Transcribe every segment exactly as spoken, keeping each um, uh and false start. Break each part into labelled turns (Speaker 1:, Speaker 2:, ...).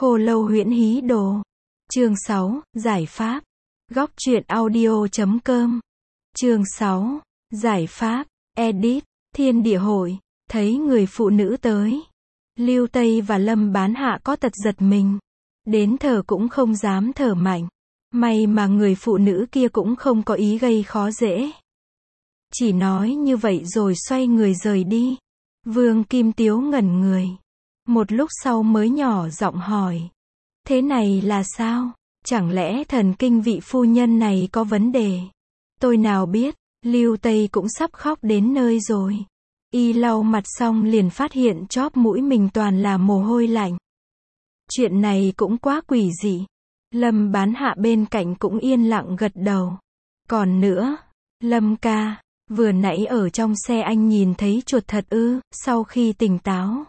Speaker 1: Khô lâu huyễn hí đồ. Chương sáu, giải pháp. Góc truyện audio chấm com. Chương sáu, giải pháp. Edit. Thiên địa hội. Thấy người phụ nữ tới. Lưu Tây và Lâm Bán Hạ có tật giật mình. Đến thở cũng không dám thở mạnh. May mà người phụ nữ kia cũng không có ý gây khó dễ. Chỉ nói như vậy rồi xoay người rời đi. Vương Kim Tiếu ngẩn người. Một lúc sau mới nhỏ giọng hỏi. Thế này là sao? Chẳng lẽ thần kinh vị phu nhân này có vấn đề? Tôi nào biết, Lưu Tây cũng sắp khóc đến nơi rồi. Y lau mặt xong liền phát hiện chóp mũi mình toàn là mồ hôi lạnh. Chuyện này cũng quá quỷ dị. Lâm Bán Hạ bên cạnh cũng yên lặng gật đầu. Còn nữa, Lâm ca, vừa nãy ở trong xe anh nhìn thấy chuột thật ư? Sau khi tỉnh táo,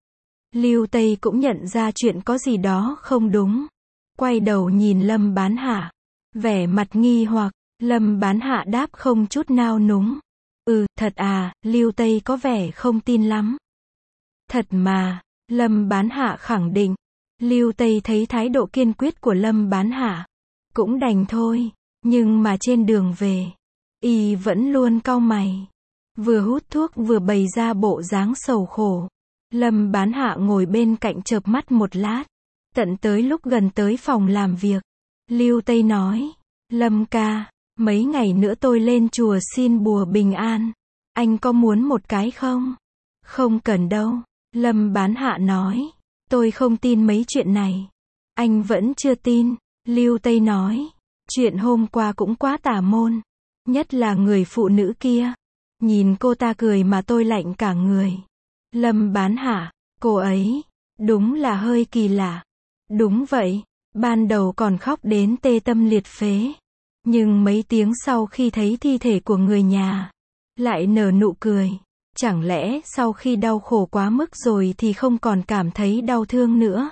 Speaker 1: Lưu Tây cũng nhận ra chuyện có gì đó không đúng. Quay đầu nhìn Lâm Bán Hạ, vẻ mặt nghi hoặc. Lâm Bán Hạ đáp không chút nao núng. Ừ, thật à? Lưu Tây có vẻ không tin lắm. Thật mà, Lâm Bán Hạ khẳng định. Lưu Tây thấy thái độ kiên quyết của Lâm Bán Hạ, cũng đành thôi, nhưng mà trên đường về, y vẫn luôn cau mày, vừa hút thuốc vừa bày ra bộ dáng sầu khổ. Lâm Bán Hạ ngồi bên cạnh chợp mắt một lát, tận tới lúc gần tới phòng làm việc, Lưu Tây nói, Lâm ca, mấy ngày nữa tôi lên chùa xin bùa bình an, anh có muốn một cái không? Không cần đâu, Lâm Bán Hạ nói. Tôi không tin mấy chuyện này. Anh vẫn chưa tin. Lưu Tây nói. Chuyện hôm qua cũng quá tà môn. Nhất là người phụ nữ kia. Nhìn cô ta cười mà tôi lạnh cả người. Lâm Bán Hạ, cô ấy, đúng là hơi kỳ lạ. Đúng vậy, ban đầu còn khóc đến tê tâm liệt phế. Nhưng mấy tiếng sau khi thấy thi thể của người nhà, lại nở nụ cười. Chẳng lẽ sau khi đau khổ quá mức rồi thì không còn cảm thấy đau thương nữa?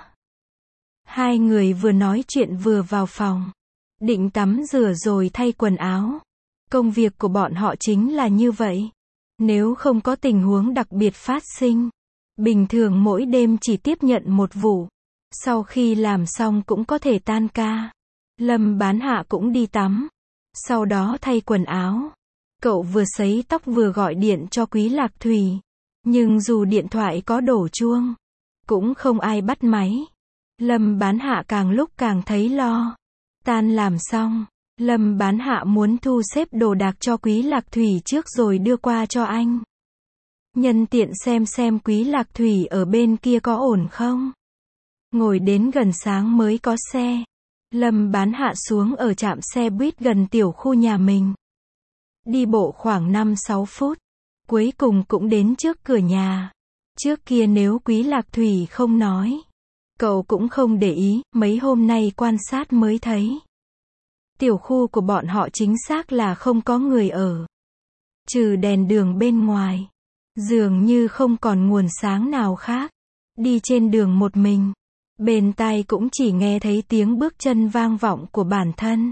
Speaker 1: Hai người vừa nói chuyện vừa vào phòng. Định tắm rửa rồi thay quần áo. Công việc của bọn họ chính là như vậy. Nếu không có tình huống đặc biệt phát sinh, bình thường mỗi đêm chỉ tiếp nhận một vụ. Sau khi làm xong cũng có thể tan ca. Lâm Bán Hạ cũng đi tắm. Sau đó thay quần áo. Cậu vừa sấy tóc vừa gọi điện cho Quý Lạc Thủy. Nhưng dù điện thoại có đổ chuông, cũng không ai bắt máy. Lâm Bán Hạ càng lúc càng thấy lo. Tan làm xong, Lâm Bán Hạ muốn thu xếp đồ đạc cho Quý Lạc Thủy trước rồi đưa qua cho anh. Nhân tiện xem xem Quý Lạc Thủy ở bên kia có ổn không. Ngồi đến gần sáng mới có xe. Lâm Bán Hạ xuống ở trạm xe buýt gần tiểu khu nhà mình. Đi bộ khoảng năm sáu phút, cuối cùng cũng đến trước cửa nhà. Trước kia nếu Quý Lạc Thủy không nói, cậu cũng không để ý, mấy hôm nay quan sát mới thấy. Tiểu khu của bọn họ chính xác là không có người ở. Trừ đèn đường bên ngoài, dường như không còn nguồn sáng nào khác. Đi trên đường một mình, bên tai cũng chỉ nghe thấy tiếng bước chân vang vọng của bản thân.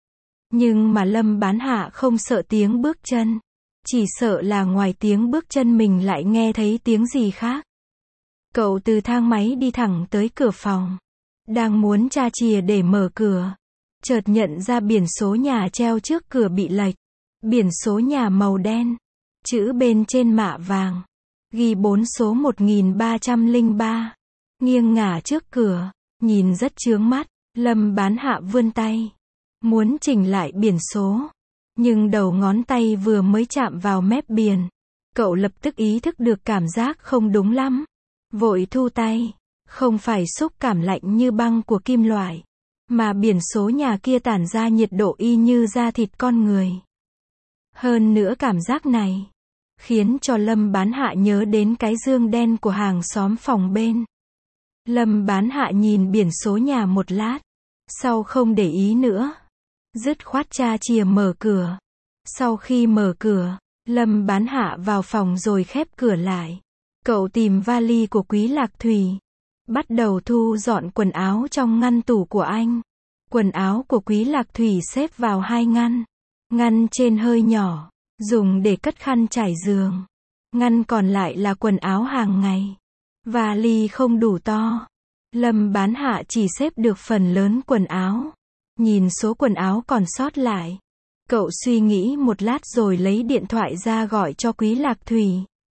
Speaker 1: Nhưng mà Lâm Bán Hạ không sợ tiếng bước chân. Chỉ sợ là ngoài tiếng bước chân mình lại nghe thấy tiếng gì khác. Cậu từ thang máy đi thẳng tới cửa phòng. Đang muốn tra chìa để mở cửa. Chợt nhận ra biển số nhà treo trước cửa bị lệch. Biển số nhà màu đen. Chữ bên trên mạ vàng. Ghi bốn số một nghìn ba trăm lẻ ba. Nghiêng ngả trước cửa. Nhìn rất chướng mắt. Lâm Bán Hạ vươn tay. Muốn chỉnh lại biển số. Nhưng đầu ngón tay vừa mới chạm vào mép biển. Cậu lập tức ý thức được cảm giác không đúng lắm. Vội thu tay. Không phải xúc cảm lạnh như băng của kim loại. Mà biển số nhà kia tản ra nhiệt độ y như da thịt con người. Hơn nữa cảm giác này khiến cho Lâm Bán Hạ nhớ đến cái dương đen của hàng xóm phòng bên. Lâm Bán Hạ nhìn biển số nhà một lát. Sau không để ý nữa. Dứt khoát tra chìa mở cửa. Sau khi mở cửa, Lâm Bán Hạ vào phòng rồi khép cửa lại. Cậu tìm vali của Quý Lạc Thủy. Bắt đầu thu dọn quần áo trong ngăn tủ của anh. Quần áo của Quý Lạc Thủy xếp vào hai ngăn. Ngăn trên hơi nhỏ, dùng để cất khăn trải giường. Ngăn còn lại là quần áo hàng ngày. Vali không đủ to. Lâm Bán Hạ chỉ xếp được phần lớn quần áo. Nhìn số quần áo còn sót lại. Cậu suy nghĩ một lát rồi lấy điện thoại ra gọi cho Quý Lạc Thủy.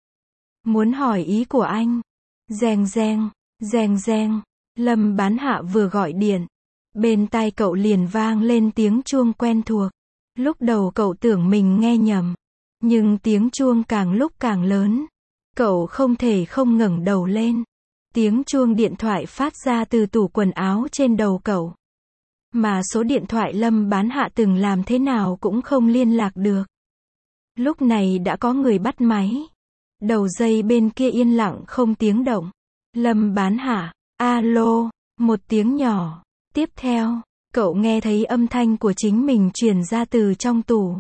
Speaker 1: Muốn hỏi ý của anh. Reng reng, reng reng. Lâm Bán Hạ vừa gọi điện. Bên tai cậu liền vang lên tiếng chuông quen thuộc. Lúc đầu cậu tưởng mình nghe nhầm. Nhưng tiếng chuông càng lúc càng lớn. Cậu không thể không ngẩng đầu lên. Tiếng chuông điện thoại phát ra từ tủ quần áo trên đầu cậu. Mà số điện thoại Lâm Bán Hạ từng làm thế nào cũng không liên lạc được. Lúc này đã có người bắt máy. Đầu dây bên kia yên lặng không tiếng động. Lâm Bán Hạ, alo, một tiếng nhỏ. Tiếp theo, cậu nghe thấy âm thanh của chính mình truyền ra từ trong tủ.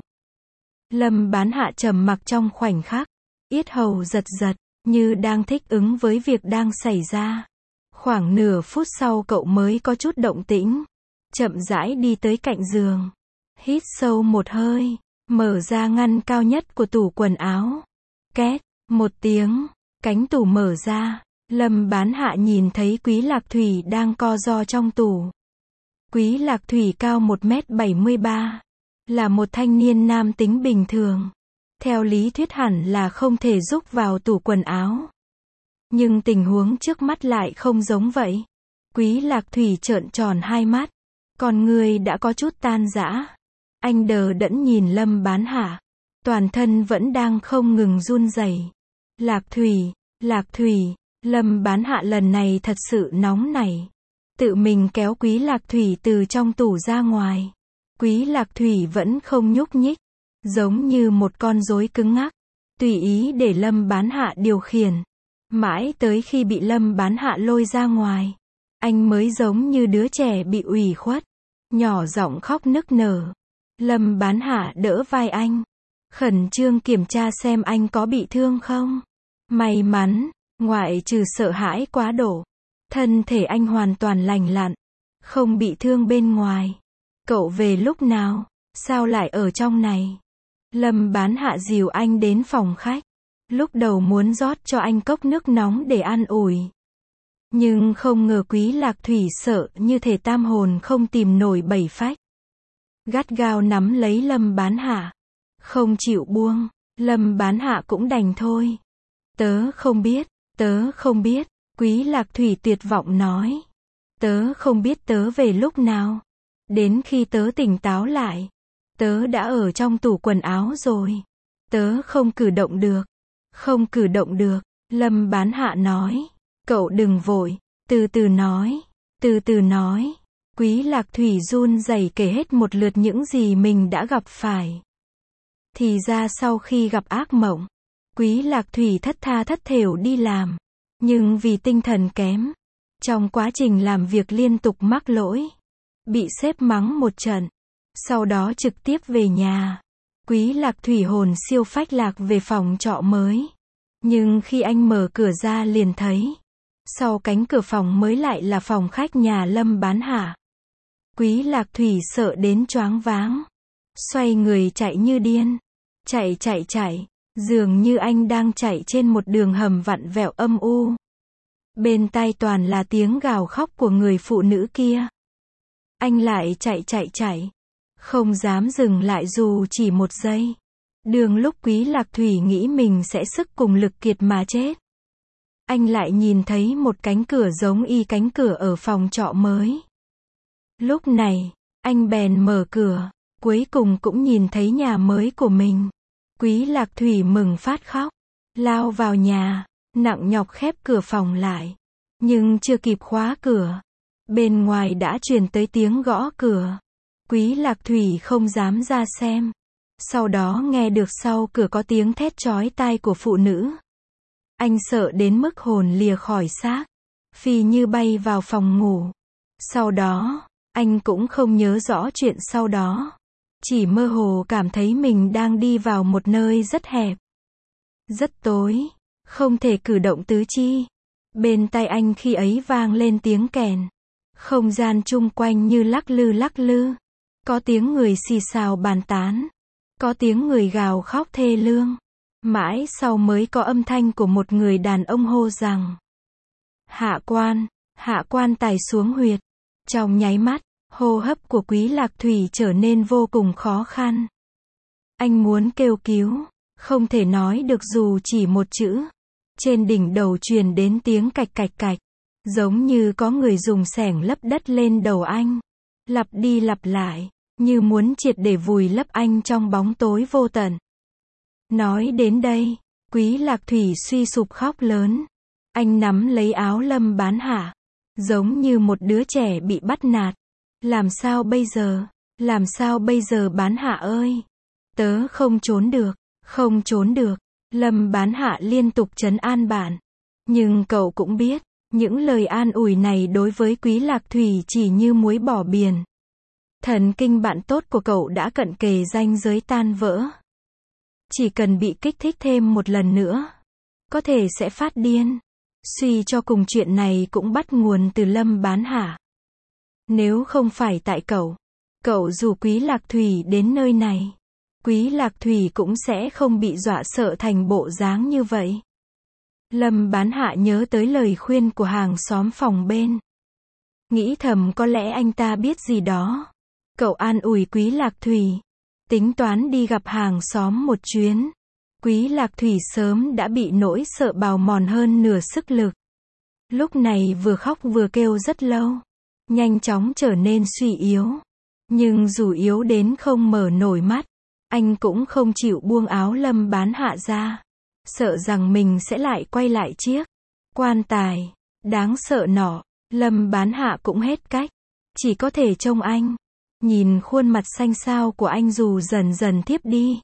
Speaker 1: Lâm Bán Hạ trầm mặc trong khoảnh khắc. Yết hầu giật giật, như đang thích ứng với việc đang xảy ra. Khoảng nửa phút sau cậu mới có chút động tĩnh. Chậm rãi đi tới cạnh giường. Hít sâu một hơi. Mở ra ngăn cao nhất của tủ quần áo. Két, một tiếng. Cánh tủ mở ra. Lâm Bán Hạ nhìn thấy Quý Lạc Thủy đang co ro trong tủ. Quý Lạc Thủy cao một mét bảy mươi ba. Là một thanh niên nam tính bình thường. Theo lý thuyết hẳn là không thể rúc vào tủ quần áo. Nhưng tình huống trước mắt lại không giống vậy. Quý Lạc Thủy trợn tròn hai mắt. Con người đã có chút tan rã. Anh đờ đẫn nhìn Lâm Bán Hạ. Toàn thân vẫn đang không ngừng run rẩy. Lạc Thủy, Lạc Thủy, Lâm Bán Hạ lần này thật sự nóng nảy. Tự mình kéo Quý Lạc Thủy từ trong tủ ra ngoài. Quý Lạc Thủy vẫn không nhúc nhích. Giống như một con rối cứng ngắc. Tùy ý để Lâm Bán Hạ điều khiển. Mãi tới khi bị Lâm Bán Hạ lôi ra ngoài. Anh mới giống như đứa trẻ bị ủy khuất. Nhỏ giọng khóc nức nở. Lâm Bán Hạ đỡ vai anh. Khẩn trương kiểm tra xem anh có bị thương không. May mắn, ngoại trừ sợ hãi quá độ. Thân thể anh hoàn toàn lành lặn. Không bị thương bên ngoài. Cậu về lúc nào? Sao lại ở trong này? Lâm Bán Hạ dìu anh đến phòng khách. Lúc đầu muốn rót cho anh cốc nước nóng để an ủi. Nhưng không ngờ Quý Lạc Thủy sợ như thể tam hồn không tìm nổi bảy phách. Gắt gao nắm lấy Lâm Bán Hạ. Không chịu buông. Lâm Bán Hạ cũng đành thôi. Tớ không biết, tớ không biết. Quý Lạc Thủy tuyệt vọng nói. Tớ không biết tớ về lúc nào. Đến khi tớ tỉnh táo lại. Tớ đã ở trong tủ quần áo rồi. Tớ không cử động được. Không cử động được. Lâm Bán Hạ nói. Cậu đừng vội. Từ từ nói. Từ từ nói. Quý Lạc Thủy run rẩy kể hết một lượt những gì mình đã gặp phải. Thì ra sau khi gặp ác mộng. Quý Lạc Thủy thất tha thất thểu đi làm. Nhưng vì tinh thần kém. Trong quá trình làm việc liên tục mắc lỗi. Bị sếp mắng một trận. Sau đó trực tiếp về nhà. Quý Lạc Thủy hồn siêu phách lạc về phòng trọ mới. Nhưng khi anh mở cửa ra liền thấy. Sau cánh cửa phòng mới lại là phòng khách nhà Lâm Bán Hạ. Quý Lạc Thủy sợ đến choáng váng. Xoay người chạy như điên. Chạy chạy chạy. Dường như anh đang chạy trên một đường hầm vặn vẹo âm u. Bên tai toàn là tiếng gào khóc của người phụ nữ kia. Anh lại chạy chạy chạy. Không dám dừng lại dù chỉ một giây. Đường lúc Quý Lạc Thủy nghĩ mình sẽ sức cùng lực kiệt mà chết. Anh lại nhìn thấy một cánh cửa giống y cánh cửa ở phòng trọ mới. Lúc này, anh bèn mở cửa. Cuối cùng cũng nhìn thấy nhà mới của mình. Quý Lạc Thủy mừng phát khóc. Lao vào nhà. Nặng nhọc khép cửa phòng lại. Nhưng chưa kịp khóa cửa. Bên ngoài đã truyền tới tiếng gõ cửa. Quý Lạc Thủy không dám ra xem. Sau đó nghe được sau cửa có tiếng thét chói tai của phụ nữ. Anh sợ đến mức hồn lìa khỏi xác. Phi như bay vào phòng ngủ. Sau đó, anh cũng không nhớ rõ chuyện sau đó. Chỉ mơ hồ cảm thấy mình đang đi vào một nơi rất hẹp. Rất tối. Không thể cử động tứ chi. Bên tai anh khi ấy vang lên tiếng kèn. Không gian chung quanh như lắc lư lắc lư. Có tiếng người xì xào bàn tán. Có tiếng người gào khóc thê lương. Mãi sau mới có âm thanh của một người đàn ông hô rằng. Hạ quan, hạ quan tài xuống huyệt. Trong nháy mắt, hô hấp của Quý Lạc Thủy trở nên vô cùng khó khăn. Anh muốn kêu cứu, không thể nói được dù chỉ một chữ. Trên đỉnh đầu truyền đến tiếng cạch cạch cạch, giống như có người dùng xẻng lấp đất lên đầu anh. Lặp đi lặp lại, như muốn triệt để vùi lấp anh trong bóng tối vô tận. Nói đến đây, Quý Lạc Thủy suy sụp khóc lớn. Anh nắm lấy áo Lâm Bán Hạ, giống như một đứa trẻ bị bắt nạt. Làm sao bây giờ? Làm sao bây giờ Bán Hạ ơi? Tớ không trốn được, không trốn được. Lâm Bán Hạ liên tục trấn an bạn. Nhưng cậu cũng biết, những lời an ủi này đối với Quý Lạc Thủy chỉ như muối bỏ biển. Thần kinh bạn tốt của cậu đã cận kề ranh giới tan vỡ. Chỉ cần bị kích thích thêm một lần nữa, có thể sẽ phát điên. Suy cho cùng chuyện này cũng bắt nguồn từ Lâm Bán Hạ. Nếu không phải tại cậu, cậu dù Quý Lạc Thủy đến nơi này, Quý Lạc Thủy cũng sẽ không bị dọa sợ thành bộ dáng như vậy. Lâm Bán Hạ nhớ tới lời khuyên của hàng xóm phòng bên. Nghĩ thầm có lẽ anh ta biết gì đó. Cậu an ủi Quý Lạc Thủy, tính toán đi gặp hàng xóm một chuyến. Quý Lạc Thủy sớm đã bị nỗi sợ bào mòn hơn nửa sức lực. Lúc này vừa khóc vừa kêu rất lâu, nhanh chóng trở nên suy yếu. Nhưng dù yếu đến không mở nổi mắt, anh cũng không chịu buông áo Lâm Bán Hạ ra. Sợ rằng mình sẽ lại quay lại chiếc quan tài đáng sợ nọ. Lâm Bán Hạ cũng hết cách, chỉ có thể trông anh, nhìn khuôn mặt xanh xao của anh dù dần dần thiếp đi,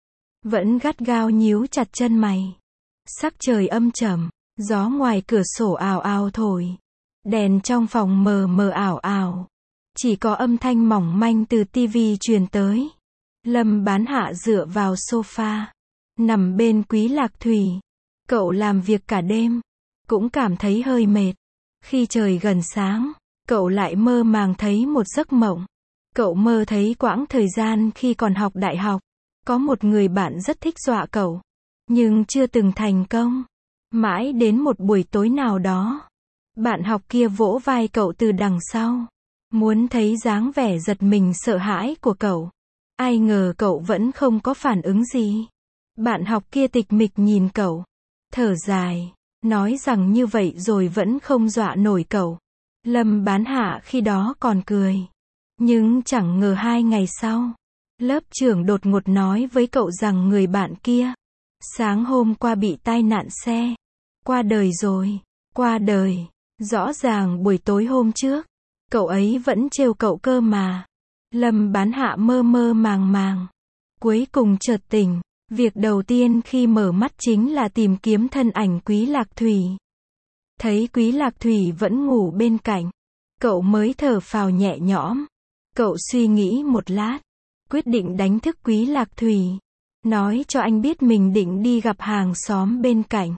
Speaker 1: vẫn gắt gao nhíu chặt chân mày. Sắc trời âm trầm, gió ngoài cửa sổ ào ào thổi, đèn trong phòng mờ mờ ảo ảo, chỉ có âm thanh mỏng manh từ tivi truyền tới. Lâm Bán Hạ dựa vào sofa, nằm bên Quý Lạc Thủy. Cậu làm việc cả đêm, cũng cảm thấy hơi mệt. Khi trời gần sáng, cậu lại mơ màng thấy một giấc mộng. Cậu mơ thấy quãng thời gian khi còn học đại học, có một người bạn rất thích dọa cậu, nhưng chưa từng thành công. Mãi đến một buổi tối nào đó, bạn học kia vỗ vai cậu từ đằng sau, muốn thấy dáng vẻ giật mình sợ hãi của cậu. Ai ngờ cậu vẫn không có phản ứng gì. Bạn học kia tịch mịch nhìn cậu, thở dài, nói rằng như vậy rồi vẫn không dọa nổi cậu. Lâm Bán Hạ khi đó còn cười. Nhưng chẳng ngờ hai ngày sau, lớp trưởng đột ngột nói với cậu rằng người bạn kia sáng hôm qua bị tai nạn xe, qua đời rồi. Qua đời. Rõ ràng buổi tối hôm trước, cậu ấy vẫn trêu cậu cơ mà. Lâm Bán Hạ mơ mơ màng màng, cuối cùng chợt tỉnh. Việc đầu tiên khi mở mắt chính là tìm kiếm thân ảnh Quý Lạc Thủy. Thấy Quý Lạc Thủy vẫn ngủ bên cạnh, cậu mới thở phào nhẹ nhõm. Cậu suy nghĩ một lát, quyết định đánh thức Quý Lạc Thủy, nói cho anh biết mình định đi gặp hàng xóm bên cạnh.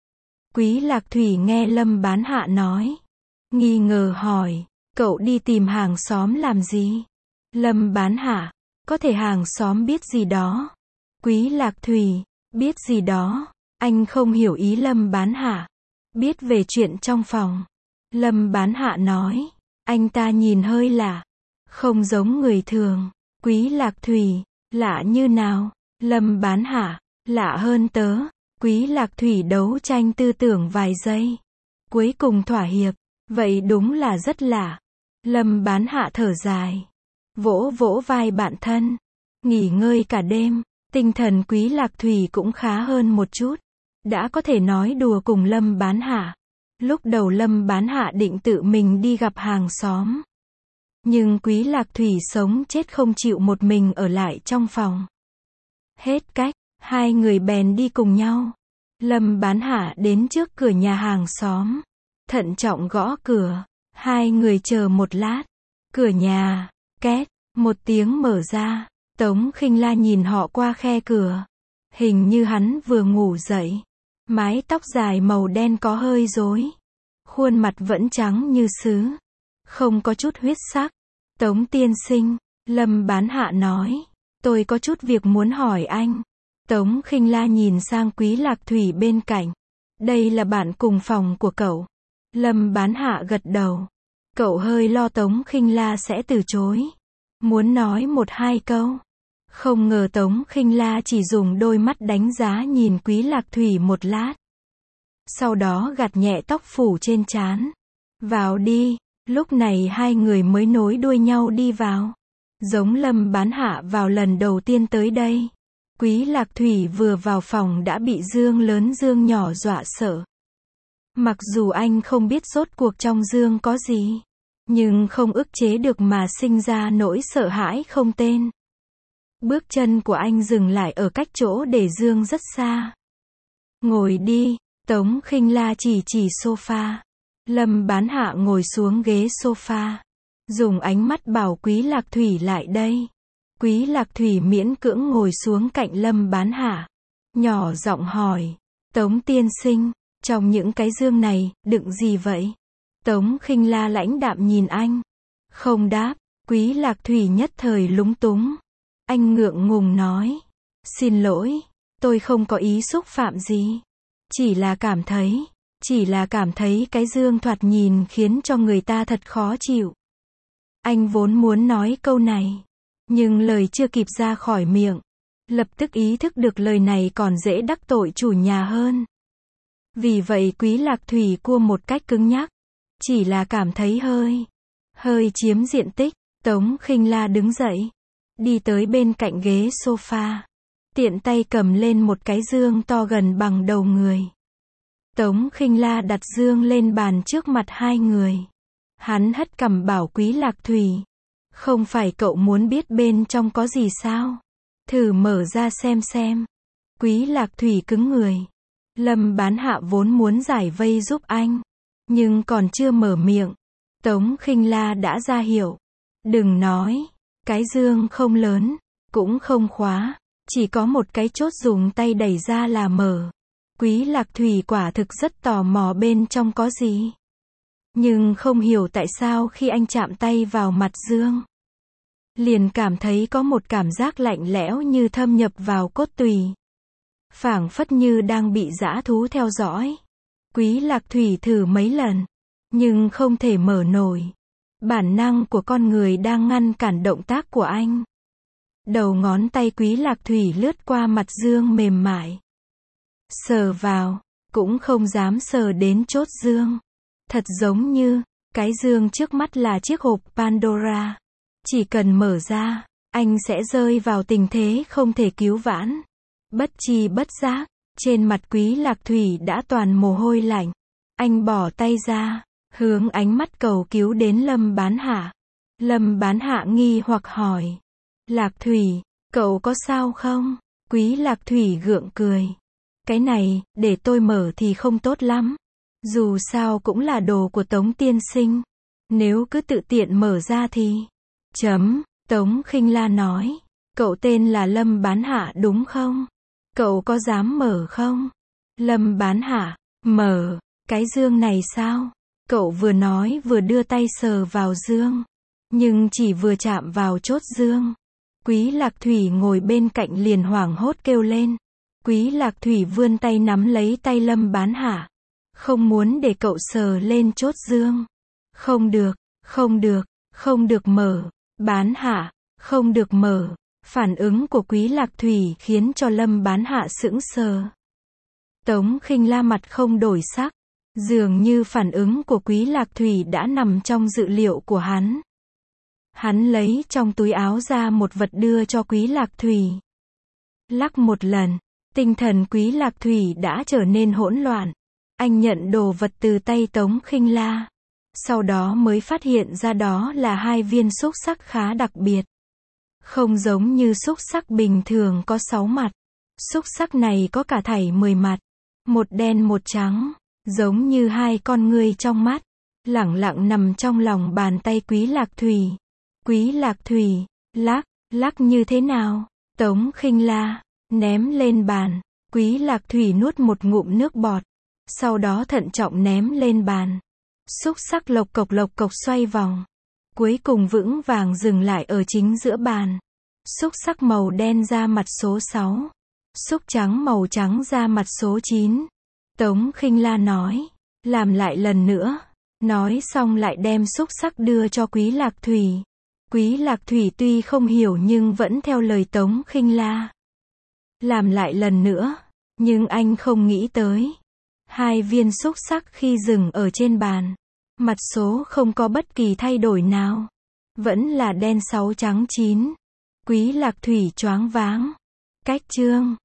Speaker 1: Quý Lạc Thủy nghe Lâm Bán Hạ nói, nghi ngờ hỏi, cậu đi tìm hàng xóm làm gì? Lâm Bán Hạ, có thể hàng xóm biết gì đó. Quý Lạc Thủy, biết gì đó? Anh không hiểu ý Lâm Bán Hạ. Biết về chuyện trong phòng. Lâm Bán Hạ nói, anh ta nhìn hơi lạ, không giống người thường. Quý Lạc Thủy, lạ như nào? Lâm Bán Hạ, lạ hơn tớ. Quý Lạc Thủy đấu tranh tư tưởng vài giây, cuối cùng thỏa hiệp, vậy đúng là rất lạ. Lâm Bán Hạ thở dài, vỗ vỗ vai bạn thân, nghỉ ngơi cả đêm. Tinh thần Quý Lạc Thủy cũng khá hơn một chút, đã có thể nói đùa cùng Lâm Bán Hạ. Lúc đầu Lâm Bán Hạ định tự mình đi gặp hàng xóm, nhưng Quý Lạc Thủy sống chết không chịu một mình ở lại trong phòng. Hết cách, hai người bèn đi cùng nhau. Lâm Bán Hạ đến trước cửa nhà hàng xóm, thận trọng gõ cửa. Hai người chờ một lát, cửa nhà, két, một tiếng mở ra. Tống Khinh La nhìn họ qua khe cửa. Hình như hắn vừa ngủ dậy. Mái tóc dài màu đen có hơi rối. Khuôn mặt vẫn trắng như sứ, không có chút huyết sắc. Tống tiên sinh, Lâm Bán Hạ nói, tôi có chút việc muốn hỏi anh. Tống Khinh La nhìn sang Quý Lạc Thủy bên cạnh. Đây là bạn cùng phòng của cậu. Lâm Bán Hạ gật đầu. Cậu hơi lo Tống Khinh La sẽ từ chối. Muốn nói một hai câu. Không ngờ Tống Khinh La chỉ dùng đôi mắt đánh giá nhìn Quý Lạc Thủy một lát. Sau đó gạt nhẹ tóc phủ trên trán. Vào đi. Lúc này hai người mới nối đuôi nhau đi vào. Giống Lâm Bán Hạ vào lần đầu tiên tới đây. Quý Lạc Thủy vừa vào phòng đã bị dương lớn dương nhỏ dọa sợ. Mặc dù anh không biết rốt cuộc trong dương có gì, nhưng không ức chế được mà sinh ra nỗi sợ hãi không tên. Bước chân của anh dừng lại ở cách chỗ để dương rất xa. Ngồi đi, Tống Khinh La chỉ chỉ sofa. Lâm Bán Hạ ngồi xuống ghế sofa. Dùng ánh mắt bảo Quý Lạc Thủy lại đây. Quý Lạc Thủy miễn cưỡng ngồi xuống cạnh Lâm Bán Hạ. Nhỏ giọng hỏi. Tống tiên sinh, trong những cái dương này, đựng gì vậy? Tống Khinh La lãnh đạm nhìn anh. Không đáp. Quý Lạc Thủy nhất thời lúng túng. Anh ngượng ngùng nói. Xin lỗi, tôi không có ý xúc phạm gì. Chỉ là cảm thấy, chỉ là cảm thấy cái dương thoạt nhìn khiến cho người ta thật khó chịu. Anh vốn muốn nói câu này, nhưng lời chưa kịp ra khỏi miệng, lập tức ý thức được lời này còn dễ đắc tội chủ nhà hơn. Vì vậy Quý Lạc Thủy cua một cách cứng nhắc. Chỉ là cảm thấy hơi, hơi chiếm diện tích. Tống Khinh La đứng dậy, đi tới bên cạnh ghế sofa, tiện tay cầm lên một cái dương to gần bằng đầu người. Tống Khinh La đặt dương lên bàn trước mặt hai người. Hắn hất cằm bảo Quý Lạc Thủy. Không phải cậu muốn biết bên trong có gì sao? Thử mở ra xem xem. Quý Lạc Thủy cứng người. Lâm Bán Hạ vốn muốn giải vây giúp anh, nhưng còn chưa mở miệng, Tống Khinh La đã ra hiệu. Đừng nói. Cái dương không lớn, cũng không khóa, chỉ có một cái chốt dùng tay đẩy ra là mở. Quý Lạc Thủy quả thực rất tò mò bên trong có gì. Nhưng không hiểu tại sao khi anh chạm tay vào mặt dương, liền cảm thấy có một cảm giác lạnh lẽo như thâm nhập vào cốt tủy. Phảng phất như đang bị dã thú theo dõi. Quý Lạc Thủy thử mấy lần, nhưng không thể mở nổi. Bản năng của con người đang ngăn cản động tác của anh. Đầu ngón tay Quý Lạc Thủy lướt qua mặt dương mềm mại. Sờ vào, cũng không dám sờ đến chốt dương. Thật giống như, cái dương trước mắt là chiếc hộp Pandora. Chỉ cần mở ra, anh sẽ rơi vào tình thế không thể cứu vãn. Bất tri bất giác, trên mặt Quý Lạc Thủy đã toàn mồ hôi lạnh. Anh bỏ tay ra, hướng ánh mắt cầu cứu đến Lâm Bán Hạ. Lâm Bán Hạ nghi hoặc hỏi. Lạc Thủy, cậu có sao không? Quý Lạc Thủy gượng cười. Cái này, để tôi mở thì không tốt lắm. Dù sao cũng là đồ của Tống tiên sinh. Nếu cứ tự tiện mở ra thì... Chấm, Tống Khinh La nói. Cậu tên là Lâm Bán Hạ đúng không? Cậu có dám mở không? Lâm Bán Hạ, mở, cái dương này sao? Cậu vừa nói vừa đưa tay sờ vào dương. Nhưng chỉ vừa chạm vào chốt dương. Quý Lạc Thủy ngồi bên cạnh liền hoảng hốt kêu lên. Quý Lạc Thủy vươn tay nắm lấy tay Lâm Bán Hạ. Không muốn để cậu sờ lên chốt dương. Không được, không được, không được mở. Bán Hạ, không được mở. Phản ứng của Quý Lạc Thủy khiến cho Lâm Bán Hạ sững sờ. Tống Khinh La mặt không đổi sắc. Dường như phản ứng của Quý Lạc Thủy đã nằm trong dự liệu của hắn. Hắn lấy trong túi áo ra một vật đưa cho Quý Lạc Thủy. Lắc một lần, tinh thần Quý Lạc Thủy đã trở nên hỗn loạn. Anh nhận đồ vật từ tay Tống Khinh La. Sau đó mới phát hiện ra đó là hai viên xúc xắc khá đặc biệt. Không giống như xúc xắc bình thường có sáu mặt. Xúc xắc này có cả thảy mười mặt. Một đen một trắng. Giống như hai con ngươi trong mắt. Lẳng lặng nằm trong lòng bàn tay Quý Lạc Thủy. Quý Lạc Thủy, lắc, lắc như thế nào? Tống Khinh La, ném lên bàn. Quý Lạc Thủy nuốt một ngụm nước bọt. Sau đó thận trọng ném lên bàn. Xúc xắc lộc cộc lộc cộc xoay vòng. Cuối cùng vững vàng dừng lại ở chính giữa bàn. Xúc xắc màu đen ra mặt số sáu. Xúc trắng màu trắng ra mặt số chín. Tống Khinh La nói. Làm lại lần nữa. Nói xong lại đem xúc xắc đưa cho Quý Lạc Thủy. Quý Lạc Thủy tuy không hiểu nhưng vẫn theo lời Tống Khinh La. Làm lại lần nữa. Nhưng anh không nghĩ tới. Hai viên xúc xắc khi dừng ở trên bàn. Mặt số không có bất kỳ thay đổi nào. Vẫn là đen sáu trắng chín. Quý Lạc Thủy choáng váng. Cách chương.